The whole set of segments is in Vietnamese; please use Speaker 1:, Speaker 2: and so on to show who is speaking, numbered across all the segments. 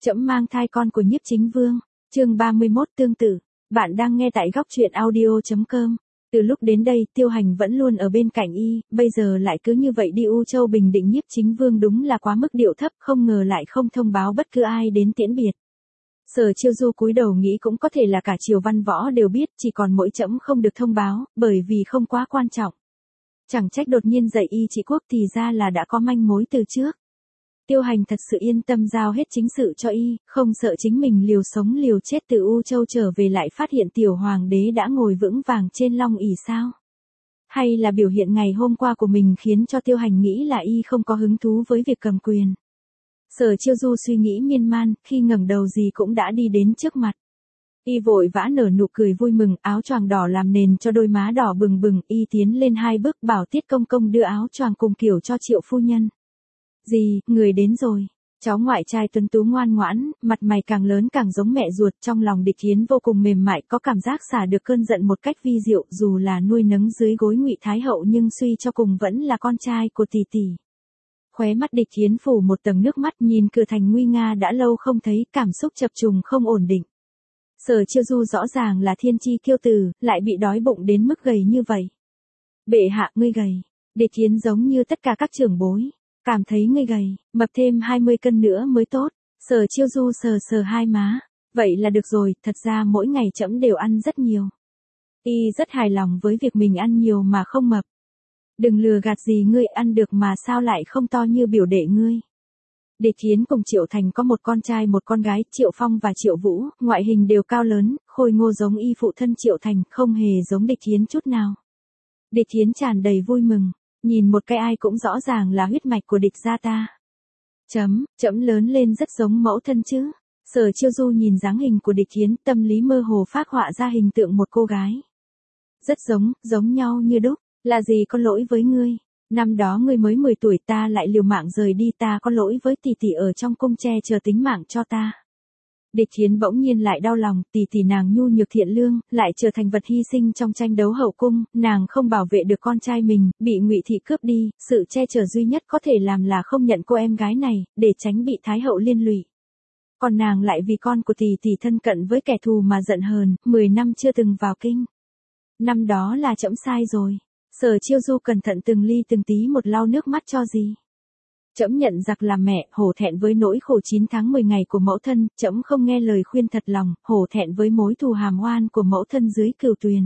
Speaker 1: Trẫm mang thai con của Nhiếp Chính Vương. Chương 31 tương tự. Bạn đang nghe tại góc truyện audio.com. Từ lúc đến đây, Tiêu Hành vẫn luôn ở bên cạnh y, bây giờ lại cứ như vậy đi U Châu bình định Nhiếp Chính Vương đúng là quá mức điệu thấp, không ngờ lại không thông báo bất cứ ai đến tiễn biệt. Sở Chiêu Du cúi đầu nghĩ cũng có thể là cả triều văn võ đều biết, chỉ còn mỗi trẫm không được thông báo, bởi vì không quá quan trọng. Chẳng trách đột nhiên dạy y trị quốc thì ra là đã có manh mối từ trước. Tiêu Hành thật sự yên tâm giao hết chính sự cho y, không sợ chính mình liều sống liều chết từ U Châu trở về lại phát hiện tiểu hoàng đế đã ngồi vững vàng trên long ỷ sao? Hay là biểu hiện ngày hôm qua của mình khiến cho Tiêu Hành nghĩ là y không có hứng thú với việc cầm quyền? Sở Chiêu Du suy nghĩ miên man, khi ngẩng đầu gì cũng đã đi đến trước mặt. Y vội vã nở nụ cười vui mừng, áo choàng đỏ làm nền cho đôi má đỏ bừng bừng, y tiến lên 2 bước bảo Tiết Công Công đưa áo choàng cùng kiểu cho Triệu phu nhân. Gì, người đến rồi. Cháu ngoại trai tuấn tú ngoan ngoãn, mặt mày càng lớn càng giống mẹ ruột, trong lòng Địch Hiến vô cùng mềm mại, có cảm giác xả được cơn giận một cách vi diệu, dù là nuôi nấng dưới gối Ngụy Thái hậu nhưng suy cho cùng vẫn là con trai của tỷ tỷ. Khóe mắt Địch Hiến phủ một tầng nước mắt, nhìn cửa thành nguy nga đã lâu không thấy, cảm xúc chập trùng không ổn định. Sở Chiêu Du rõ ràng là thiên chi kiêu tử, lại bị đói bụng đến mức gầy như vậy. Bệ hạ, ngươi gầy. Địch Hiến giống như tất cả các trưởng bối. Cảm thấy ngươi gầy, mập thêm 20 cân nữa mới tốt. Sở Chiêu Du sờ sờ hai má. Vậy là được rồi, thật ra mỗi ngày trẫm đều ăn rất nhiều. Y rất hài lòng với việc mình ăn nhiều mà không mập. Đừng lừa gạt gì, ngươi ăn được mà sao lại không to như biểu đệ ngươi. Địch Hiến cùng Triệu Thành có một con trai một con gái, Triệu Phong và Triệu Vũ, ngoại hình đều cao lớn, khôi ngô giống y phụ thân Triệu Thành, không hề giống Địch Hiến chút nào. Địch Hiến tràn đầy vui mừng. Nhìn một cái ai cũng rõ ràng là huyết mạch của Địch gia ta. Trẫm lớn lên rất giống mẫu thân chứ. Sở Chiêu Du nhìn dáng hình của Địch Hiến, tâm lý mơ hồ phác họa ra hình tượng một cô gái. Rất giống nhau như đúc. Là gì có lỗi với ngươi? Năm đó ngươi mới 10 tuổi ta lại liều mạng rời đi, ta có lỗi với tỷ tỷ ở trong cung che chở tính mạng cho ta. Địch Hiến bỗng nhiên lại đau lòng, tỷ tỷ nàng nhu nhược thiện lương, lại trở thành vật hy sinh trong tranh đấu hậu cung, nàng không bảo vệ được con trai mình, bị Ngụy thị cướp đi, sự che chở duy nhất có thể làm là không nhận cô em gái này, để tránh bị Thái hậu liên lụy. Còn nàng lại vì con của tỷ tỷ thân cận với kẻ thù mà giận hờn, 10 năm chưa từng vào kinh. Năm đó là trẫm sai rồi. Sở Chiêu Du cẩn thận từng ly từng tí một lau nước mắt cho gì. Trẫm nhận giặc làm mẹ, hổ thẹn với nỗi khổ 9 tháng 10 ngày của mẫu thân, trẫm không nghe lời khuyên thật lòng, hổ thẹn với mối thù hàm oan của mẫu thân dưới cửu tuyền.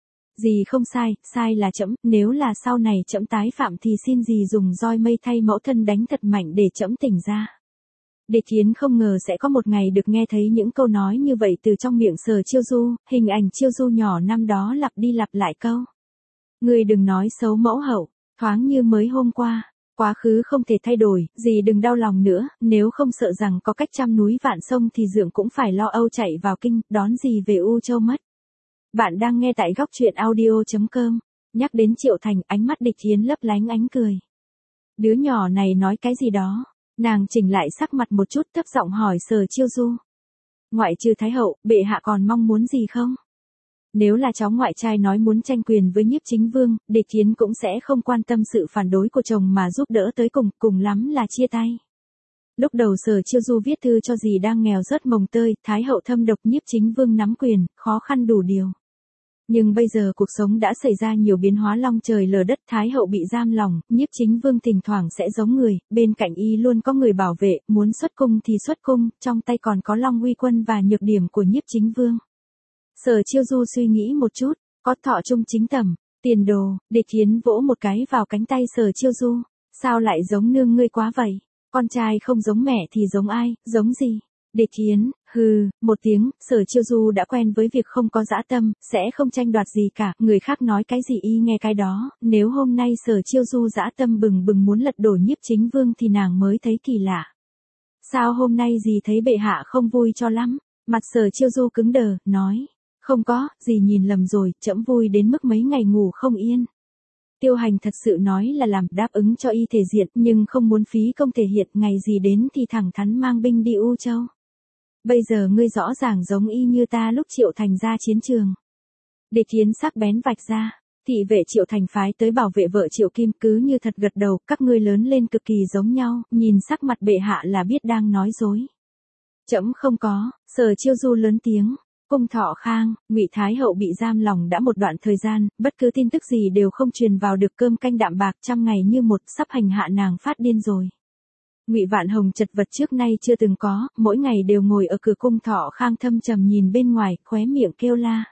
Speaker 1: Dì không sai, sai là trẫm, nếu là sau này trẫm tái phạm thì xin dì dùng roi mây thay mẫu thân đánh thật mạnh để trẫm tỉnh ra. Địch Hiến không ngờ sẽ có một ngày được nghe thấy những câu nói như vậy từ trong miệng Sở Chiêu Du, hình ảnh Chiêu Du nhỏ năm đó lặp đi lặp lại câu. Ngươi đừng nói xấu mẫu hậu, thoáng như mới hôm qua. Quá khứ không thể thay đổi, dì đừng đau lòng nữa, nếu không sợ rằng có cách trăm núi vạn sông thì Dượng cũng phải lo âu chạy vào kinh, đón dì về U Châu mất. Bạn đang nghe tại góc truyện audio.com. Nhắc đến Triệu Thành, ánh mắt Địch Hiến lấp lánh ánh cười. Đứa nhỏ này nói cái gì đó? Nàng chỉnh lại sắc mặt một chút, thấp giọng hỏi Sở Chiêu Du. Ngoại trừ Thái hậu, bệ hạ còn mong muốn gì không? Nếu là cháu ngoại trai nói muốn tranh quyền với Nhiếp Chính Vương, Địch Hiến cũng sẽ không quan tâm sự phản đối của chồng mà giúp đỡ tới cùng, cùng lắm là chia tay. Lúc đầu Sở Chiêu Du viết thư cho dì đang nghèo rớt mồng tơi, Thái hậu thâm độc, Nhiếp Chính Vương nắm quyền, khó khăn đủ điều. Nhưng bây giờ cuộc sống đã xảy ra nhiều biến hóa long trời lở đất, Thái hậu bị giam lỏng, Nhiếp Chính Vương thỉnh thoảng sẽ giống người, bên cạnh y luôn có người bảo vệ, muốn xuất cung thì xuất cung, trong tay còn có Long Uy Quân và nhược điểm của Nhiếp Chính Vương. Sở Chiêu Du suy nghĩ một chút, có thọ trung chính tẩm, tiền đồ. Địch Hiến vỗ một cái vào cánh tay Sở Chiêu Du. Sao lại giống nương ngươi quá vậy? Con trai không giống mẹ thì giống ai, giống gì? Địch Hiến, hừ, một tiếng, Sở Chiêu Du đã quen với việc không có dã tâm, sẽ không tranh đoạt gì cả, người khác nói cái gì y nghe cái đó, nếu hôm nay Sở Chiêu Du dã tâm bừng bừng muốn lật đổ Nhiếp Chính Vương thì nàng mới thấy kỳ lạ. Sao hôm nay dì thấy bệ hạ không vui cho lắm? Mặt Sở Chiêu Du cứng đờ, nói. Không có, dì nhìn lầm rồi, trẫm vui đến mức mấy ngày ngủ không yên. Tiêu Hành thật sự nói là làm đáp ứng cho y thể diện, nhưng không muốn phí công thể hiện, ngày gì đến thì thẳng thắn mang binh đi U Châu. Bây giờ ngươi rõ ràng giống y như ta lúc Triệu Thành ra chiến trường. Địch Hiến sắc bén vạch ra, thị vệ Triệu Thành phái tới bảo vệ vợ Triệu Kim cứ như thật gật đầu, các ngươi lớn lên cực kỳ giống nhau, nhìn sắc mặt bệ hạ là biết đang nói dối. Trẫm không có, Sở Chiêu Du lớn tiếng. Cung Thọ Khang, Ngụy Thái hậu bị giam lòng đã một đoạn thời gian, bất cứ tin tức gì đều không truyền vào được, cơm canh đạm bạc trăm ngày như một, sắp hành hạ nàng phát điên rồi. Ngụy Vạn Hồng chật vật trước nay chưa từng có, mỗi ngày đều ngồi ở cửa Cung Thọ Khang thâm trầm nhìn bên ngoài, khóe miệng kêu la.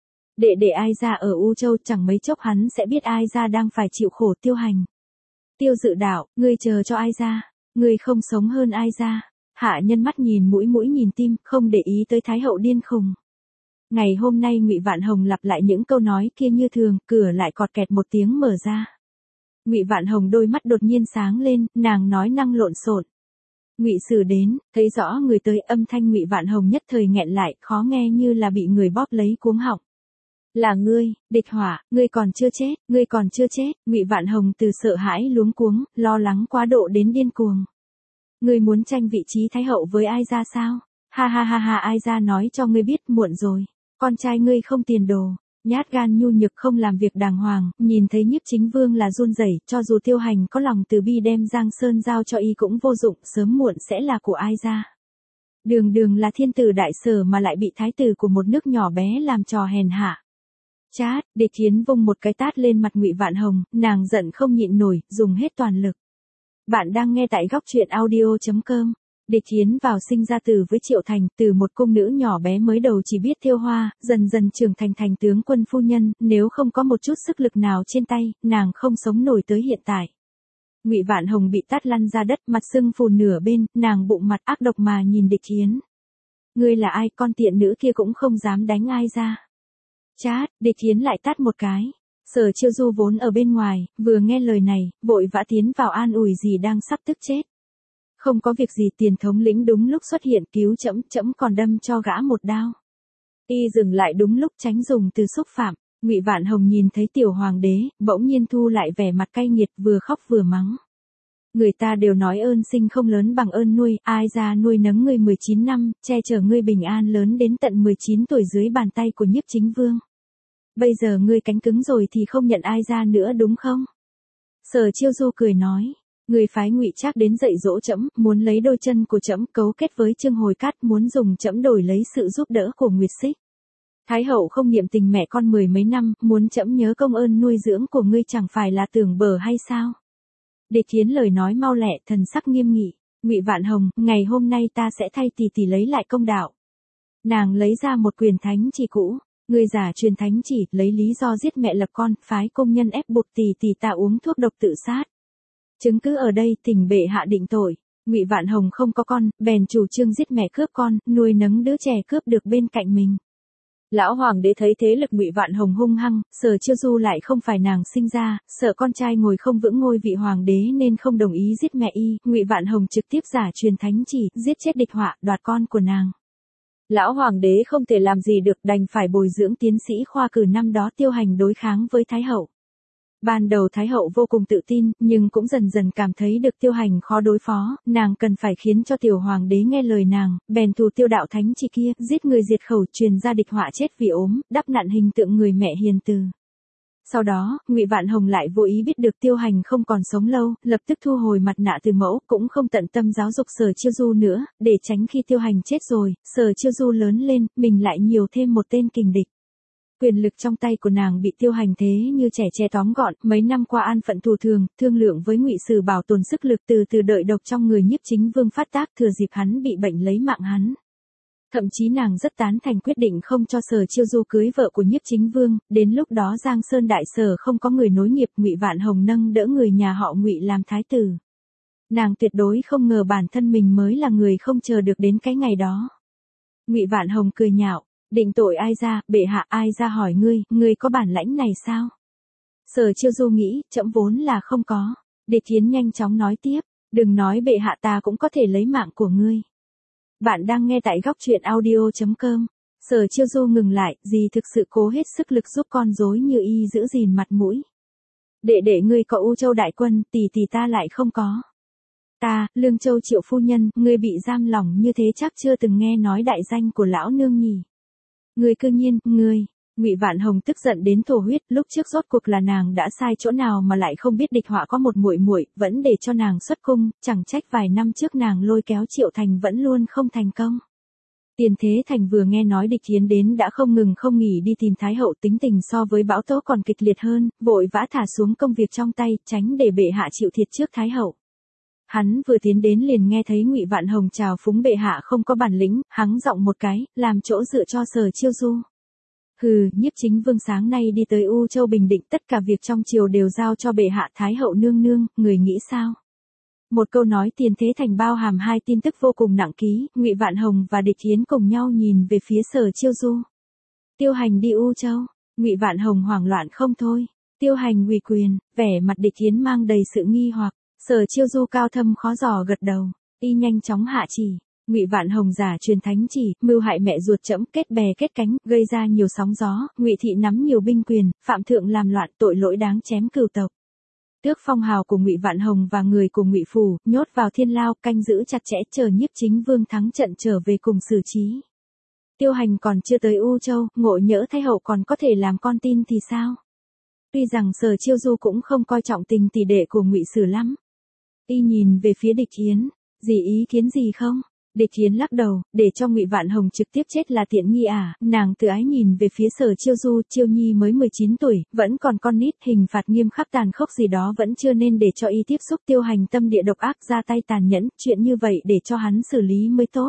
Speaker 1: Để ai ra ở U Châu, chẳng mấy chốc hắn sẽ biết ai ra đang phải chịu khổ tiêu hành. Tiêu Dự Đạo, ngươi chờ cho ai ra, ngươi không sống hơn ai ra. Hạ nhân mắt nhìn mũi nhìn tim, không để ý tới Thái hậu điên khùng. Ngày hôm nay Ngụy Vạn Hồng lặp lại những câu nói kia như thường, cửa lại cọt kẹt một tiếng mở ra. Ngụy Vạn Hồng đôi mắt đột nhiên sáng lên, nàng nói năng lộn xộn. Ngụy Sử đến, thấy rõ người tới, âm thanh Ngụy Vạn Hồng nhất thời nghẹn lại, khó nghe như là bị người bóp lấy cuống họng. Là ngươi, Địch Hỏa, ngươi còn chưa chết, ngươi còn chưa chết. Ngụy Vạn Hồng từ sợ hãi luống cuống, lo lắng quá độ đến điên cuồng. Ngươi muốn tranh vị trí thái hậu với ai ra sao? Ha ha ha ha, ai ra nói cho ngươi biết, muộn rồi. Con trai ngươi không tiền đồ, nhát gan nhu nhược không làm việc đàng hoàng, nhìn thấy Nhiếp Chính Vương là run rẩy, cho dù Tiêu Hành có lòng từ bi đem Giang Sơn giao cho y cũng vô dụng, sớm muộn sẽ là của ai ra. Đường là thiên tử đại sở mà lại bị thái tử của một nước nhỏ bé làm trò hèn hạ. Chát, Địch Thiến vung một cái tát lên mặt Ngụy Vạn Hồng, nàng giận không nhịn nổi, dùng hết toàn lực. Bạn đang nghe tại góc truyện audio.com. Địch Thiến vào sinh ra tử với Triệu Thành, từ một cung nữ nhỏ bé mới đầu chỉ biết thêu hoa, dần dần trưởng thành tướng quân phu nhân, nếu không có một chút sức lực nào trên tay, nàng không sống nổi tới hiện tại. Ngụy Vạn Hồng bị tát lăn ra đất, mặt sưng phù nửa bên, nàng bụng mặt ác độc mà nhìn Địch Thiến. Ngươi là ai, con tiện nữ kia cũng không dám đánh ai ra. Chát, Địch Thiến lại tát một cái. Sở Chiêu Du vốn ở bên ngoài, vừa nghe lời này, vội vã tiến vào an ủi dì đang sắp tức chết. Không có việc gì, Tiền thống lĩnh đúng lúc xuất hiện cứu trẫm còn đâm cho gã một đao. Y dừng lại đúng lúc tránh dùng từ xúc phạm. Ngụy Vạn Hồng nhìn thấy tiểu hoàng đế, bỗng nhiên thu lại vẻ mặt cay nghiệt, vừa khóc vừa mắng. Người ta đều nói ơn sinh không lớn bằng ơn nuôi, ai ra nuôi nấng ngươi 19 năm, che chở ngươi bình an lớn đến tận 19 tuổi dưới bàn tay của Nhiếp Chính Vương. Bây giờ ngươi cánh cứng rồi thì không nhận ai ra nữa đúng không? Sở Chiêu Du cười nói, người phái Ngụy Trác đến dạy dỗ trẫm, muốn lấy đôi chân của trẫm, cấu kết với Trương Hồi Cát, muốn dùng trẫm đổi lấy sự giúp đỡ của Nguyệt Xích. Thái hậu không niệm tình mẹ con 10 mấy năm, muốn trẫm nhớ công ơn nuôi dưỡng của ngươi chẳng phải là tưởng bờ hay sao? Địch Thiến lời nói mau lẹ, thần sắc nghiêm nghị. Ngụy Vạn Hồng, ngày hôm nay ta sẽ thay tỷ lấy lại công đạo. Nàng lấy ra một quyền thánh chỉ cũ. Ngươi giả truyền thánh chỉ, lấy lý do giết mẹ lập con, phái công nhân ép buộc tỷ ta uống thuốc độc tự sát. Chứng cứ ở đây, thỉnh bệ hạ định tội. Ngụy Vạn Hồng không có con, bèn chủ trương giết mẹ cướp con, nuôi nấng đứa trẻ cướp được bên cạnh mình. Lão hoàng đế thấy thế lực Ngụy Vạn Hồng hung hăng, Sở Chiêu Du lại không phải nàng sinh ra, sợ con trai ngồi không vững ngôi vị hoàng đế nên không đồng ý giết mẹ y. Ngụy Vạn Hồng trực tiếp giả truyền thánh chỉ, giết chết Địch Họa, đoạt con của nàng. Lão hoàng đế không thể làm gì được, đành phải bồi dưỡng tiến sĩ khoa cử năm đó Tiêu Hành đối kháng với Thái hậu. Ban đầu Thái hậu vô cùng tự tin, nhưng cũng dần dần cảm thấy được Tiêu Hành khó đối phó, nàng cần phải khiến cho tiểu hoàng đế nghe lời nàng, bèn thù Tiêu đạo thánh chỉ kia, giết người diệt khẩu, truyền ra Địch Họa chết vì ốm, đắp nặn hình tượng người mẹ hiền từ. Sau đó, Ngụy Vạn Hồng lại vô ý biết được Tiêu Hành không còn sống lâu, lập tức thu hồi mặt nạ từ mẫu, cũng không tận tâm giáo dục Sở Chiêu Du nữa, để tránh khi Tiêu Hành chết rồi, Sở Chiêu Du lớn lên, mình lại nhiều thêm một tên kình địch. Quyền lực trong tay của nàng bị Tiêu Hành thế như trẻ tre tóm gọn, mấy năm qua an phận thù thường, thương lượng với Ngụy Sử bảo tồn sức lực, từ từ đợi độc trong người Nhiếp Chính Vương phát tác, thừa dịp hắn bị bệnh lấy mạng hắn. Thậm chí nàng rất tán thành quyết định không cho Sở Chiêu Du cưới vợ của Nhiếp Chính Vương, đến lúc đó Giang Sơn đại sở không có người nối nghiệp, Ngụy Vạn Hồng nâng đỡ người nhà họ Ngụy làm thái tử. Nàng tuyệt đối không ngờ bản thân mình mới là người không chờ được đến cái ngày đó. Ngụy Vạn Hồng cười nhạo, định tội ai ra, bệ hạ, ai ra hỏi ngươi có bản lãnh này sao? Sở Chiêu Du nghĩ, trẫm vốn là không có. Địch Thiến nhanh chóng nói tiếp, đừng nói bệ hạ, ta cũng có thể lấy mạng của ngươi. Bạn đang nghe tại góc truyện audio.com. Sở Chiêu Du ngừng lại, dì thực sự cố hết sức lực giúp con rối như y giữ gìn mặt mũi. Đệ ngươi có U Châu đại quân, tỷ ta lại không có. Ta, Lương Châu Triệu phu nhân, ngươi bị giam lỏng như thế chắc chưa từng nghe nói đại danh của lão nương nhỉ. Ngươi cư nhiên, ngươi, Ngụy Vạn Hồng tức giận đến thổ huyết, lúc trước rốt cuộc là nàng đã sai chỗ nào mà lại không biết địch họa có một muội muội, vẫn để cho nàng xuất cung, chẳng trách vài năm trước nàng lôi kéo Triệu Thành vẫn luôn không thành công. Tiền Thế Thành vừa nghe nói địch Hiến đến đã không ngừng không nghỉ đi tìm Thái hậu, tính tình so với bão tố còn kịch liệt hơn, vội vã thả xuống công việc trong tay, tránh để bệ hạ chịu thiệt trước Thái hậu. Hắn vừa tiến đến liền nghe thấy Ngụy Vạn Hồng chào phúng bệ hạ không có bản lĩnh, hắng giọng một cái, làm chỗ dựa cho Sở Chiêu Du. Hừ, Nhiếp Chính Vương sáng nay đi tới U Châu Bình Định, tất cả việc trong triều đều giao cho bệ hạ. Thái hậu nương nương, người nghĩ sao? Một câu nói Tiền Thế Thành bao hàm hai tin tức vô cùng nặng ký, Ngụy Vạn Hồng và địch Hiến cùng nhau nhìn về phía Sở Chiêu Du. Tiêu Hành đi U Châu, Ngụy Vạn Hồng hoảng loạn không thôi. Tiêu Hành ủy quyền, vẻ mặt địch Hiến mang đầy sự nghi hoặc. Sở Chiêu Du cao thâm khó dò gật đầu, y nhanh chóng hạ chỉ. Ngụy Vạn Hồng giả truyền thánh chỉ, mưu hại mẹ ruột trẫm, kết bè kết cánh, gây ra nhiều sóng gió. Ngụy thị nắm nhiều binh quyền, phạm thượng làm loạn, tội lỗi đáng chém cửu tộc. Tước phong hào của Ngụy Vạn Hồng và người của Ngụy phủ, nhốt vào thiên lao, canh giữ chặt chẽ, chờ Nhiếp Chính Vương thắng trận trở về cùng xử trí. Tiêu Hành còn chưa tới U Châu, ngộ nhỡ Thái hậu còn có thể làm con tin thì sao? Tuy rằng Sở Chiêu Du cũng không coi trọng tình tỷ đệ của Ngụy Sử lắm. Y nhìn về phía địch Hiến, gì ý kiến gì không? Địch Hiến lắc đầu, để cho Ngụy Vạn Hồng trực tiếp chết là tiện nghi à? Nàng tự ái nhìn về phía Sở Chiêu Du, Chiêu Nhi mới 19 tuổi, vẫn còn con nít, hình phạt nghiêm khắc tàn khốc gì đó vẫn chưa nên để cho y tiếp xúc. Tiêu Hành tâm địa độc ác, ra tay tàn nhẫn, chuyện như vậy để cho hắn xử lý mới tốt.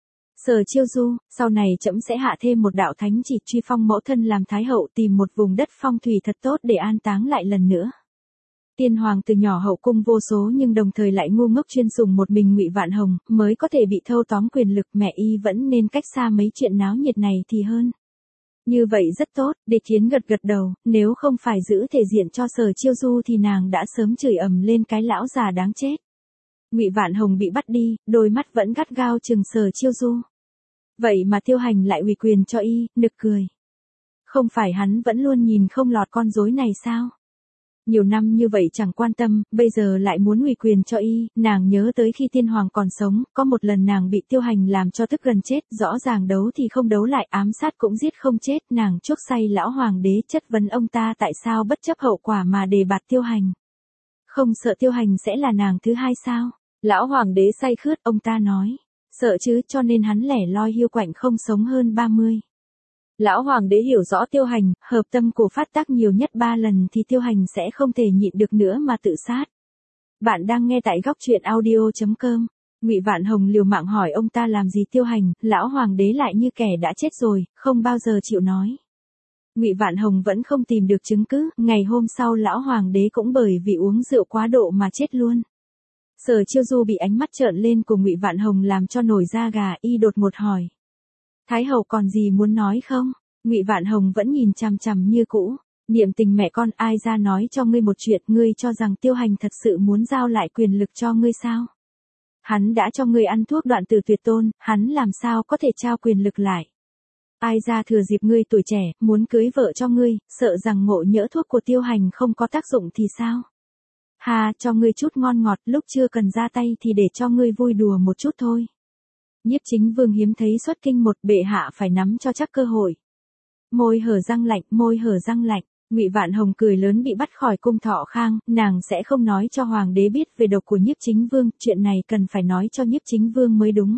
Speaker 1: Sở Chiêu Du, sau này trẫm sẽ hạ thêm một đạo thánh chỉ, truy phong mẫu thân làm thái hậu, tìm một vùng đất phong thủy thật tốt để an táng lại lần nữa. Tiên hoàng từ nhỏ hậu cung vô số nhưng đồng thời lại ngu ngốc chuyên sủng một mình Ngụy Vạn Hồng, mới có thể bị thâu tóm quyền lực, mẹ y vẫn nên cách xa mấy chuyện náo nhiệt này thì hơn. Như vậy rất tốt, địch Hiến gật gật đầu, nếu không phải giữ thể diện cho Sở Chiêu Du thì nàng đã sớm chửi ầm lên cái lão già đáng chết. Ngụy Vạn Hồng bị bắt đi, đôi mắt vẫn gắt gao chừng Sở Chiêu Du. Vậy mà Tiêu Hành lại ủy quyền cho y, nực cười. Không phải hắn vẫn luôn nhìn không lọt con rối này sao? Nhiều năm như vậy chẳng quan tâm, bây giờ lại muốn ủy quyền cho y. Nàng nhớ tới khi tiên hoàng còn sống, có một lần nàng bị Tiêu Hành làm cho tức gần chết, rõ ràng đấu thì không đấu lại, ám sát cũng giết không chết. Nàng chuốc say lão hoàng đế, chất vấn ông ta tại sao bất chấp hậu quả mà đề bạt Tiêu Hành. Không sợ Tiêu Hành sẽ là nàng thứ hai sao? Lão hoàng đế say khướt, ông ta nói. Sợ chứ, cho nên hắn lẻ loi hiu quạnh không sống hơn 30. Lão hoàng đế hiểu rõ Tiêu Hành, hợp tâm cổ phát tác nhiều nhất 3 lần thì Tiêu Hành sẽ không thể nhịn được nữa mà tự sát. Bạn đang nghe tại góc truyện audio.com. Ngụy Vạn Hồng liều mạng hỏi ông ta làm gì Tiêu Hành, lão hoàng đế lại như kẻ đã chết rồi, không bao giờ chịu nói. Ngụy Vạn Hồng vẫn không tìm được chứng cứ, ngày hôm sau lão hoàng đế cũng bởi vì uống rượu quá độ mà chết luôn. Sở Chiêu Du bị ánh mắt trợn lên của Ngụy Vạn Hồng làm cho nổi da gà, y đột ngột hỏi. Thái hậu còn gì muốn nói không? Ngụy Vạn Hồng vẫn nhìn chằm chằm như cũ. Niệm tình mẹ con, ai ra nói cho ngươi một chuyện, ngươi cho rằng Tiêu Hành thật sự muốn giao lại quyền lực cho ngươi sao? Hắn đã cho ngươi ăn thuốc đoạn tử tuyệt tôn, hắn làm sao có thể trao quyền lực lại? Ai ra thừa dịp ngươi tuổi trẻ, muốn cưới vợ cho ngươi, sợ rằng ngộ nhỡ thuốc của Tiêu Hành không có tác dụng thì sao? Hà, cho ngươi chút ngon ngọt, lúc chưa cần ra tay thì để cho ngươi vui đùa một chút thôi. Nhiếp Chính Vương hiếm thấy xuất kinh một, bệ hạ phải nắm cho chắc cơ hội. Môi hở răng lạnh, môi hở răng lạnh. Ngụy Vạn Hồng cười lớn bị bắt khỏi cung Thọ Khang, nàng sẽ không nói cho hoàng đế biết về độc của Nhiếp Chính Vương, chuyện này cần phải nói cho Nhiếp Chính Vương mới đúng.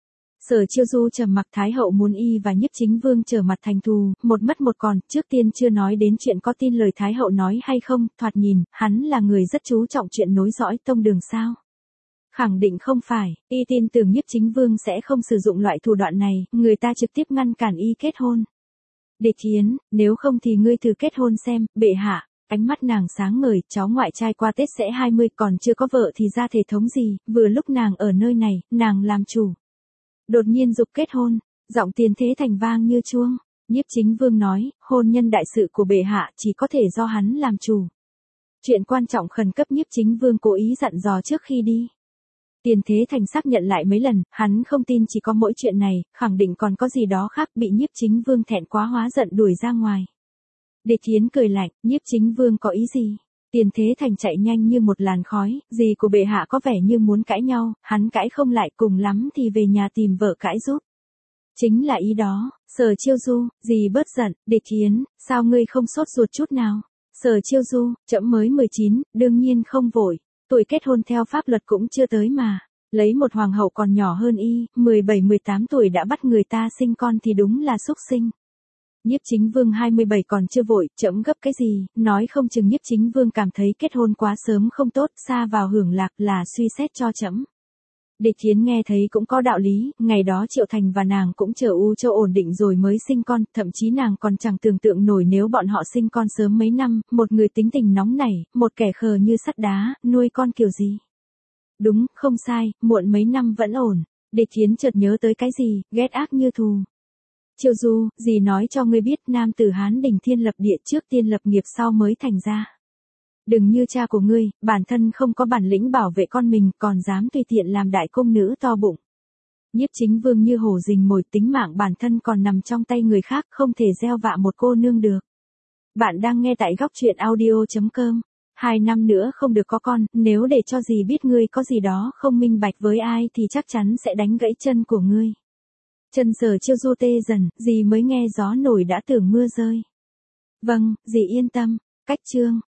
Speaker 1: Sở Chiêu Du trầm mặc, Thái hậu muốn y và Nhiếp Chính Vương trở mặt thành thù, một mất một còn, trước tiên chưa nói đến chuyện có tin lời Thái hậu nói hay không, thoạt nhìn, hắn là người rất chú trọng chuyện nối dõi tông đường sao. Khẳng định không phải, y tin tưởng Nhiếp Chính Vương sẽ không sử dụng loại thủ đoạn này, người ta trực tiếp ngăn cản y kết hôn. Địch Hiến, nếu không thì ngươi thử kết hôn xem, bệ hạ. Ánh mắt nàng sáng ngời, cháu ngoại trai qua Tết sẽ 20, còn chưa có vợ thì ra thể thống gì, vừa lúc nàng ở nơi này, nàng làm chủ. Đột nhiên giục kết hôn, giọng Tiền Thế Thành vang như chuông. Nhiếp Chính Vương nói, hôn nhân đại sự của bệ hạ chỉ có thể do hắn làm chủ. Chuyện quan trọng khẩn cấp, Nhiếp Chính Vương cố ý dặn dò trước khi đi. Tiền Thế Thành xác nhận lại mấy lần, hắn không tin chỉ có mỗi chuyện này, khẳng định còn có gì đó khác, bị Nhiếp Chính Vương thẹn quá hóa giận đuổi ra ngoài. Địch Hiến cười lạnh, Nhiếp Chính Vương có ý gì? Tiền Thế Thành chạy nhanh như một làn khói, gì của bệ hạ có vẻ như muốn cãi nhau, hắn cãi không lại, cùng lắm thì về nhà tìm vợ cãi giúp. Chính là ý đó, Sở Chiêu Du, dì bớt giận, Địch Thiến, sao ngươi không sốt ruột chút nào? Sở Chiêu Du, trẫm mới 19, đương nhiên không vội, tuổi kết hôn theo pháp luật cũng chưa tới mà. Lấy một hoàng hậu còn nhỏ hơn y, 17-18 tuổi đã bắt người ta sinh con thì đúng là xúc sinh. Nhiếp Chính Vương 27 còn chưa vội, trẫm gấp cái gì, nói không chừng Nhiếp Chính Vương cảm thấy kết hôn quá sớm không tốt, xa vào hưởng lạc là suy xét cho trẫm. Địch Thiến nghe thấy cũng có đạo lý, ngày đó Triệu Thành và nàng cũng chờ U Châu ổn định rồi mới sinh con, thậm chí nàng còn chẳng tưởng tượng nổi nếu bọn họ sinh con sớm mấy năm, một người tính tình nóng nảy, một kẻ khờ như sắt đá, nuôi con kiểu gì. Đúng, không sai, muộn mấy năm vẫn ổn. Địch Thiến chợt nhớ tới cái gì, ghét ác như thù. Chiêu Du, dì nói cho ngươi biết nam tử Hán đỉnh thiên lập địa trước tiên lập nghiệp sau mới thành ra. Đừng như cha của ngươi, bản thân không có bản lĩnh bảo vệ con mình còn dám tùy tiện làm đại công nữ to bụng. Nhiếp Chính Vương như hổ rình mồi, tính mạng bản thân còn nằm trong tay người khác, không thể gieo vạ một cô nương được. Bạn đang nghe tại góc truyện audio.com. 2 năm nữa không được có con, nếu để cho dì biết ngươi có gì đó không minh bạch với ai thì chắc chắn sẽ đánh gãy chân của ngươi. Chân Sở Chiêu Du tê dần, dì mới nghe gió nổi đã tưởng mưa rơi. Vâng, dì yên tâm. Cách chương